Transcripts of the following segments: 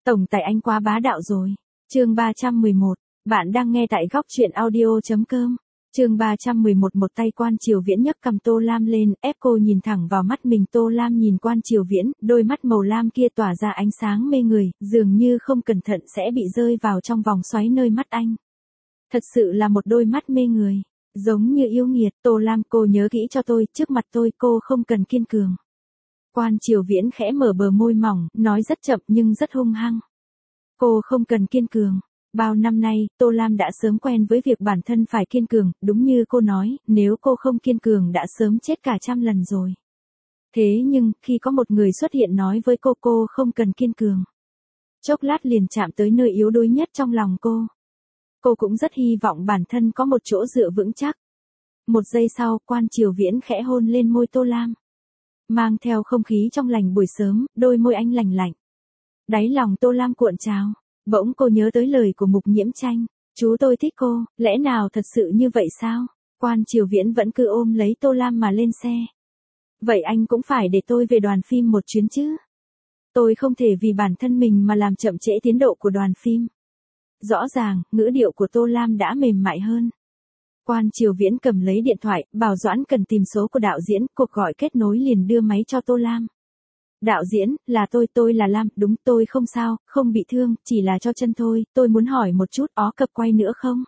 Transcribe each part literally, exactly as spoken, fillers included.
Tổng tài anh quá bá đạo rồi. Chương ba trăm mười một. Bạn đang nghe tại góc truyện audio chấm com. Chương ba trăm mười một. Một tay Quan Triều Viễn nhấc cầm Tô Lam lên, ép cô nhìn thẳng vào mắt mình. Tô Lam nhìn Quan Triều Viễn, đôi mắt màu lam kia tỏa ra ánh sáng mê người, dường như không cẩn thận sẽ bị rơi vào trong vòng xoáy nơi mắt anh. Thật sự là một đôi mắt mê người, giống như yêu nghiệt. Tô Lam, cô nhớ kỹ cho tôi, trước mặt tôi cô không cần kiên cường. Quan Triều Viễn khẽ mở bờ môi mỏng, nói rất chậm nhưng rất hung hăng. Cô không cần kiên cường. Bao năm nay, Tô Lam đã sớm quen với việc bản thân phải kiên cường, đúng như cô nói, nếu cô không kiên cường đã sớm chết cả trăm lần rồi. Thế nhưng, khi có một người xuất hiện nói với cô cô không cần kiên cường, chốc lát liền chạm tới nơi yếu đuối nhất trong lòng cô. Cô cũng rất hy vọng bản thân có một chỗ dựa vững chắc. Một giây sau, Quan Triều Viễn khẽ hôn lên môi Tô Lam. Mang theo không khí trong lành buổi sớm, đôi môi anh lành lạnh. Đáy lòng Tô Lam cuộn trào, bỗng cô nhớ tới lời của Mục Nhiễm Tranh. Chú tôi thích cô, lẽ nào thật sự như vậy sao? Quan Triều Viễn vẫn cứ ôm lấy Tô Lam mà lên xe. Vậy anh cũng phải để tôi về đoàn phim một chuyến chứ? Tôi không thể vì bản thân mình mà làm chậm trễ tiến độ của đoàn phim. Rõ ràng, ngữ điệu của Tô Lam đã mềm mại hơn. Quan Triều Viễn cầm lấy điện thoại, bảo Doãn cần tìm số của đạo diễn, cuộc gọi kết nối liền đưa máy cho Tô Lam. Đạo diễn, là tôi, tôi là Lam, đúng tôi không sao, không bị thương, chỉ là cho chân thôi, tôi muốn hỏi một chút, ó cập quay nữa không?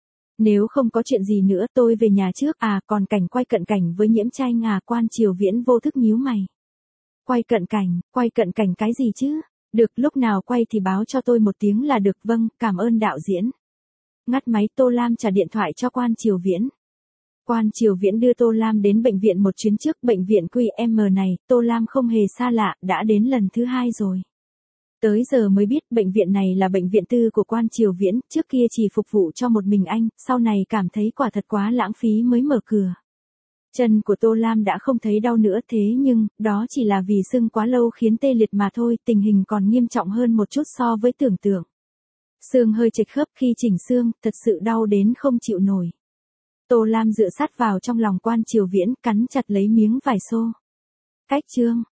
Nếu không có chuyện gì nữa tôi về nhà trước, à còn cảnh quay cận cảnh với Nhiễm Tranh à? Quan Triều Viễn vô thức nhíu mày. Quay cận cảnh, quay cận cảnh cái gì chứ? Được, lúc nào quay thì báo cho tôi một tiếng là được, vâng, cảm ơn đạo diễn. Ngắt máy, Tô Lam trả điện thoại cho Quan Triều Viễn. Quan Triều Viễn đưa Tô Lam đến bệnh viện một chuyến trước, bệnh viện quy em này, Tô Lam không hề xa lạ, đã đến lần thứ hai rồi. Tới giờ mới biết bệnh viện này là bệnh viện tư của Quan Triều Viễn, trước kia chỉ phục vụ cho một mình anh, sau này cảm thấy quả thật quá lãng phí mới mở cửa. Chân của Tô Lam đã không thấy đau nữa, thế nhưng, đó chỉ là vì sưng quá lâu khiến tê liệt mà thôi, tình hình còn nghiêm trọng hơn một chút so với tưởng tượng. Xương hơi chệch khớp, khi chỉnh xương, thật sự đau đến không chịu nổi. Tô Lam dựa sát vào trong lòng Quan Triều Viễn, cắn chặt lấy miếng vải xô. Cách chương.